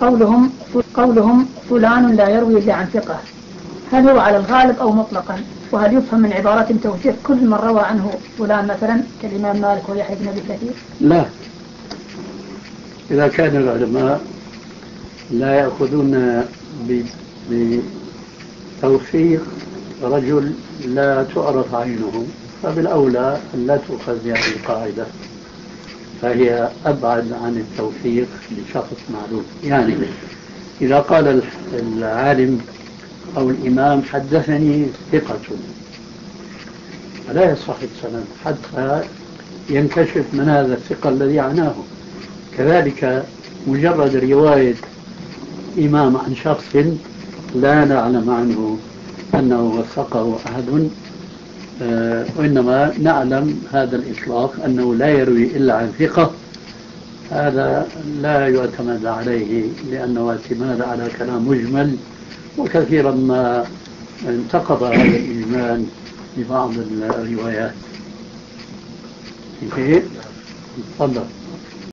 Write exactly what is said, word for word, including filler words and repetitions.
قولهم قولهم فلان لا يروي إلا عن ثقة، هل هو على الغالب أو مطلقا؟ وهل يفهم من عبارات توثيق كل من روى عنه فلان مثلا كالإمام مالك ويحيى بن أبي كثير؟ لا، إذا كان العلماء لا يأخذون بتوثيق رجل لا تعرف عينه فبالأولى أن لا تؤخذ بهذه القاعدة، فهي أبعد عن التوثيق لشخص معروف. يعني إذا قال العالم أو الإمام حدثني ثقة فلا يصح السند حتى ينكشف من هذا الثقة الذي عناه. كذلك مجرد رواية إمام عن شخص لا نعلم عنه أنه وثقه أحد، آه وإنما نعلم هذا الإطلاق أنه لا يروي إلا عن ثقة، هذا لا يعتمد عليه لأنه اعتماد على كلام مجمل، وكثيرا ما انتقض هذا الإجمال ببعض الروايات. تفضل.